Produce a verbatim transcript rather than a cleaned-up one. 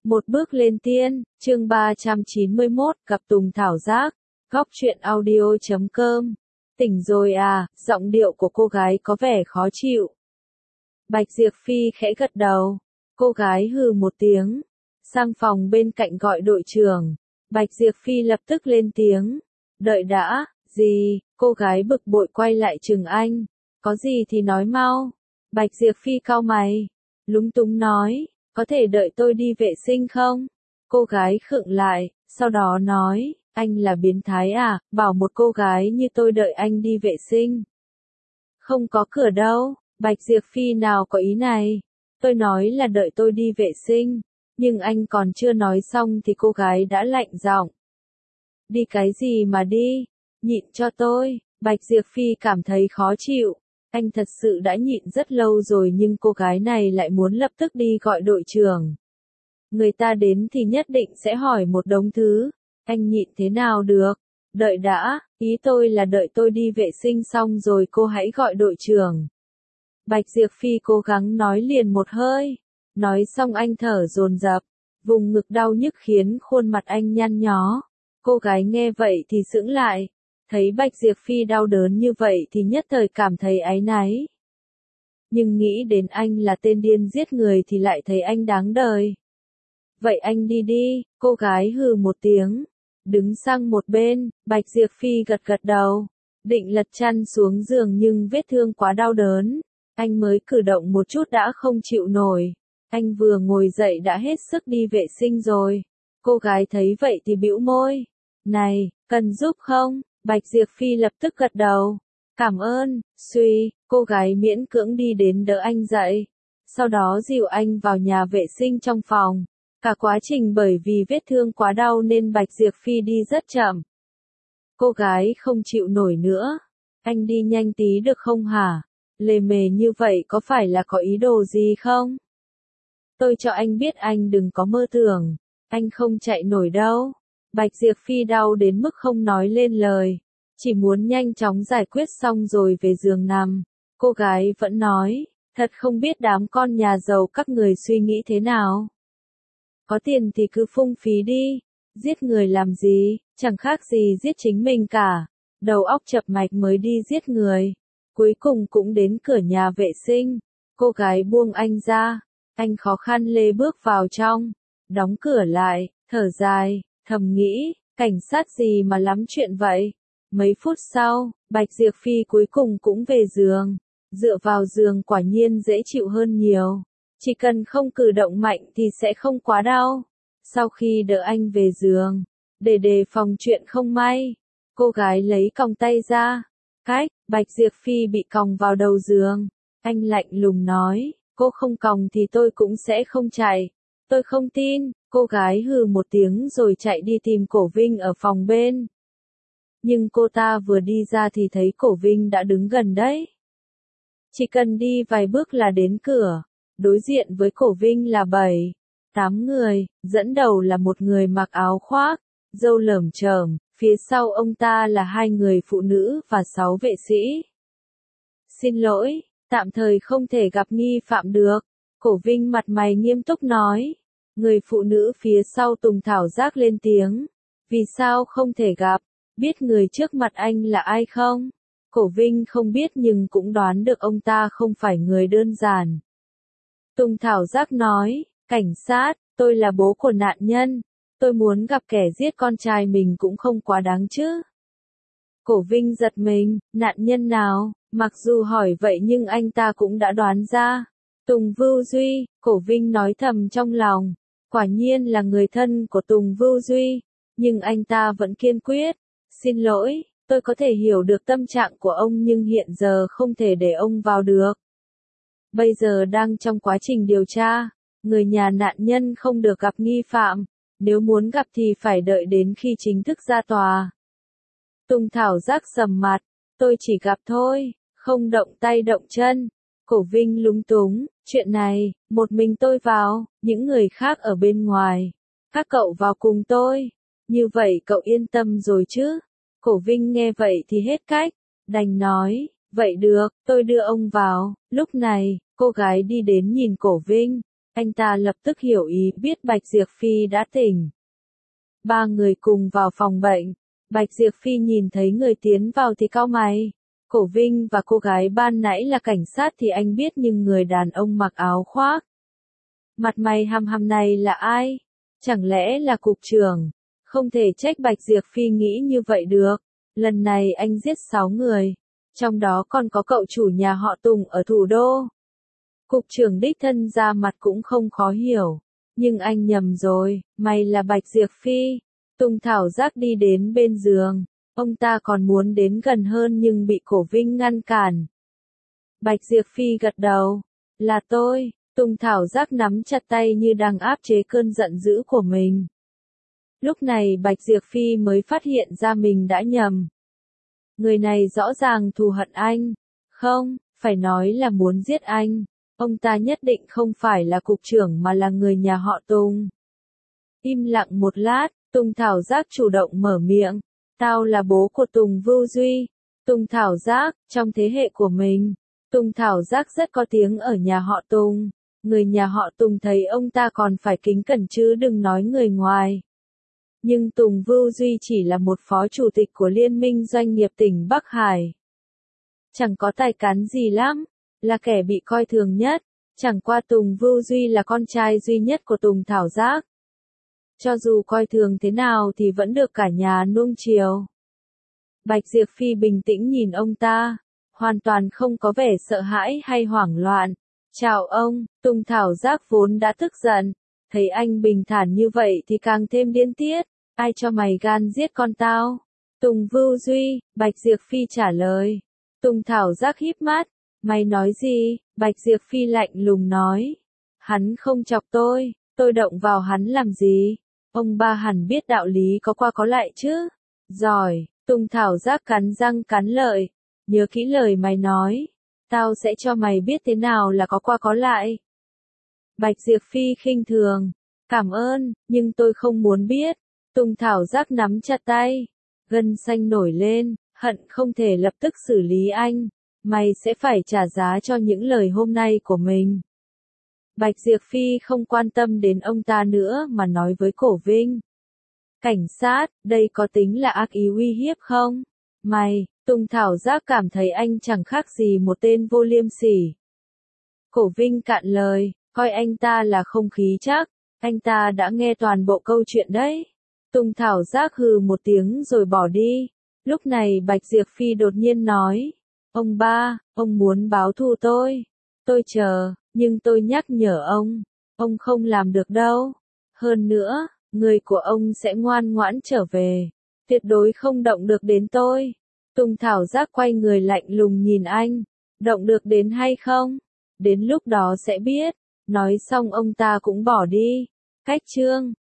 Một bước lên tiên, chương ba trăm chín mươi mốt, gặp Tùng Thảo Giác, góc truyện audio chấm com. Tỉnh rồi à, giọng điệu của cô gái có vẻ khó chịu. Bạch Diệp Phi khẽ gật đầu, cô gái hừ một tiếng, sang phòng bên cạnh gọi đội trưởng. Bạch Diệp Phi lập tức lên tiếng, đợi đã, gì, cô gái bực bội quay lại chừng anh, có gì thì nói mau. Bạch Diệp Phi cau mày, lúng túng nói, có thể đợi tôi đi vệ sinh không? Cô gái khựng lại, sau đó nói, anh là biến thái à, bảo một cô gái như tôi đợi anh đi vệ sinh. Không có cửa đâu, Bạch Diệp Phi nào có ý này, tôi nói là đợi tôi đi vệ sinh, nhưng anh còn chưa nói xong thì cô gái đã lạnh giọng. Đi cái gì mà đi, nhịn cho tôi, Bạch Diệp Phi cảm thấy khó chịu. Anh thật sự đã nhịn rất lâu rồi nhưng cô gái này lại muốn lập tức đi gọi đội trưởng. Người ta đến thì nhất định sẽ hỏi một đống thứ, anh nhịn thế nào được, đợi đã, ý tôi là đợi tôi đi vệ sinh xong rồi cô hãy gọi đội trưởng. Bạch Diệp Phi cố gắng nói liền một hơi, nói xong anh thở dồn dập, vùng ngực đau nhức khiến khuôn mặt anh nhăn nhó. Cô gái nghe vậy thì sững lại. Thấy Bạch Diệp Phi đau đớn như vậy thì nhất thời cảm thấy áy náy. Nhưng nghĩ đến anh là tên điên giết người thì lại thấy anh đáng đời. Vậy anh đi đi, cô gái hừ một tiếng. Đứng sang một bên, Bạch Diệp Phi gật gật đầu. Định lật chăn xuống giường nhưng vết thương quá đau đớn. Anh mới cử động một chút đã không chịu nổi. Anh vừa ngồi dậy đã hết sức đi vệ sinh rồi. Cô gái thấy vậy thì bĩu môi. Này, cần giúp không? Bạch Diệp Phi lập tức gật đầu. Cảm ơn, suy, cô gái miễn cưỡng đi đến đỡ anh dậy. Sau đó dìu anh vào nhà vệ sinh trong phòng. Cả quá trình bởi vì vết thương quá đau nên Bạch Diệp Phi đi rất chậm. Cô gái không chịu nổi nữa. Anh đi nhanh tí được không hả? Lề mề như vậy có phải là có ý đồ gì không? Tôi cho anh biết anh đừng có mơ tưởng. Anh không chạy nổi đâu. Bạch Diệp Phi đau đến mức không nói lên lời, chỉ muốn nhanh chóng giải quyết xong rồi về giường nằm. Cô gái vẫn nói, thật không biết đám con nhà giàu các người suy nghĩ thế nào. Có tiền thì cứ phung phí đi, giết người làm gì, chẳng khác gì giết chính mình cả. Đầu óc chập mạch mới đi giết người. Cuối cùng cũng đến cửa nhà vệ sinh. Cô gái buông anh ra, anh khó khăn lê bước vào trong, đóng cửa lại, thở dài. Thầm nghĩ, cảnh sát gì mà lắm chuyện vậy. Mấy phút sau, Bạch Diệp Phi cuối cùng cũng về giường. Dựa vào giường quả nhiên dễ chịu hơn nhiều. Chỉ cần không cử động mạnh thì sẽ không quá đau. Sau khi đỡ anh về giường, để đề phòng chuyện không may, cô gái lấy còng tay ra. Cách, Bạch Diệp Phi bị còng vào đầu giường. Anh lạnh lùng nói, cô không còng thì tôi cũng sẽ không chạy. Tôi không tin. Cô gái hừ một tiếng rồi chạy đi tìm Cổ Vinh ở phòng bên. Nhưng cô ta vừa đi ra thì thấy Cổ Vinh đã đứng gần đấy. Chỉ cần đi vài bước là đến cửa. Đối diện với Cổ Vinh là bảy, tám người, dẫn đầu là một người mặc áo khoác, râu lởm chởm, phía sau ông ta là hai người phụ nữ và sáu vệ sĩ. Xin lỗi, tạm thời không thể gặp nghi phạm được. Cổ Vinh mặt mày nghiêm túc nói. Người phụ nữ phía sau Tùng Thảo Giác lên tiếng. Vì sao không thể gặp? Biết người trước mặt anh là ai không? Cổ Vinh không biết nhưng cũng đoán được ông ta không phải người đơn giản. Tùng Thảo Giác nói, cảnh sát, tôi là bố của nạn nhân. Tôi muốn gặp kẻ giết con trai mình cũng không quá đáng chứ. Cổ Vinh giật mình, nạn nhân nào? Mặc dù hỏi vậy nhưng anh ta cũng đã đoán ra. Tùng Vưu Duy, Cổ Vinh nói thầm trong lòng. Quả nhiên là người thân của Tùng Vưu Duy, nhưng anh ta vẫn kiên quyết. Xin lỗi, tôi có thể hiểu được tâm trạng của ông nhưng hiện giờ không thể để ông vào được. Bây giờ đang trong quá trình điều tra, người nhà nạn nhân không được gặp nghi phạm, nếu muốn gặp thì phải đợi đến khi chính thức ra tòa. Tùng Thảo Giác sầm mặt, tôi chỉ gặp thôi, không động tay động chân. Cổ Vinh lúng túng, chuyện này, một mình tôi vào, những người khác ở bên ngoài. Các cậu vào cùng tôi. Như vậy cậu yên tâm rồi chứ? Cổ Vinh nghe vậy thì hết cách, đành nói, vậy được, tôi đưa ông vào. Lúc này, cô gái đi đến nhìn Cổ Vinh, Anh ta lập tức hiểu ý biết Bạch Diệp Phi đã tỉnh. Ba người cùng vào phòng bệnh. Bạch Diệp Phi nhìn thấy người tiến vào thì cau mày. Cổ Vinh và cô gái ban nãy là cảnh sát thì anh biết, nhưng người đàn ông mặc áo khoác, mặt mày hăm hăm này là ai? Chẳng lẽ là cục trưởng? Không thể trách Bạch Diệp Phi nghĩ như vậy được. Lần này anh giết sáu người, trong đó còn có cậu chủ nhà họ Tùng ở thủ đô. Cục trưởng đích thân ra mặt cũng không khó hiểu. Nhưng anh nhầm rồi, mày là Bạch Diệp Phi. Tùng thảo giác đi đến bên giường. Ông ta còn muốn đến gần hơn nhưng bị Cổ Vinh ngăn cản. Bạch Diệp Phi gật đầu. Là tôi. Tùng thảo giác nắm chặt tay như đang áp chế cơn giận dữ của mình. Lúc này Bạch Diệp Phi mới phát hiện ra mình đã nhầm. Người này rõ ràng thù hận anh. Không, phải nói là muốn giết anh. Ông ta nhất định không phải là cục trưởng mà là người nhà họ Tùng. Im lặng một lát, Tùng thảo giác chủ động mở miệng. Tao là bố của Tùng Vưu Duy. Tùng thảo giác, trong thế hệ của mình, Tùng thảo giác rất có tiếng ở nhà họ Tùng. Người nhà họ Tùng thấy ông ta còn phải kính cẩn chứ đừng nói người ngoài. Nhưng Tùng Vưu Duy chỉ là một phó chủ tịch của Liên minh Doanh nghiệp tỉnh Bắc Hải. Chẳng có tài cán gì lắm, là kẻ bị coi thường nhất. Chẳng qua Tùng Vưu Duy là con trai duy nhất của Tùng thảo giác. Cho dù coi thường thế nào thì vẫn được cả nhà nuông chiều. Bạch Diệp Phi bình tĩnh nhìn ông ta, hoàn toàn không có vẻ sợ hãi hay hoảng loạn. Chào ông. Tùng thảo giác vốn đã tức giận, thấy anh bình thản như vậy thì càng thêm điên tiết. Ai cho mày gan giết con tao? Tùng Vưu Duy. Bạch Diệp Phi trả lời. Tùng thảo giác híp mắt. Mày nói gì? Bạch Diệp Phi lạnh lùng nói. Hắn không chọc tôi, tôi động vào hắn làm gì? Ông ba hẳn biết đạo lý có qua có lại chứ. Giỏi. Tùng thảo giác cắn răng cắn lợi. Nhớ kỹ lời mày nói. Tao sẽ cho mày biết thế nào là có qua có lại. Bạch Diệp Phi khinh thường. Cảm ơn, nhưng tôi không muốn biết. Tùng thảo giác nắm chặt tay. Gân xanh nổi lên, hận không thể lập tức xử lý anh. Mày sẽ phải trả giá cho những lời hôm nay của mình. Bạch Diệp Phi không quan tâm đến ông ta nữa mà nói với Cổ Vinh. Cảnh sát, đây có tính là ác ý uy hiếp không? Mày, Tùng thảo giác cảm thấy anh chẳng khác gì một tên vô liêm sỉ. Cổ Vinh cạn lời, coi anh ta là không khí chắc. Anh ta đã nghe toàn bộ câu chuyện đấy. Tùng thảo giác hừ một tiếng rồi bỏ đi. Lúc này Bạch Diệp Phi đột nhiên nói. Ông ba, ông muốn báo thù tôi. Tôi chờ, nhưng tôi nhắc nhở ông. Ông không làm được đâu. Hơn nữa, người của ông sẽ ngoan ngoãn trở về. Tuyệt đối không động được đến tôi. Tùng thảo giác quay người lạnh lùng nhìn anh. Động được đến hay không? Đến lúc đó sẽ biết. Nói xong ông ta cũng bỏ đi. Cách chương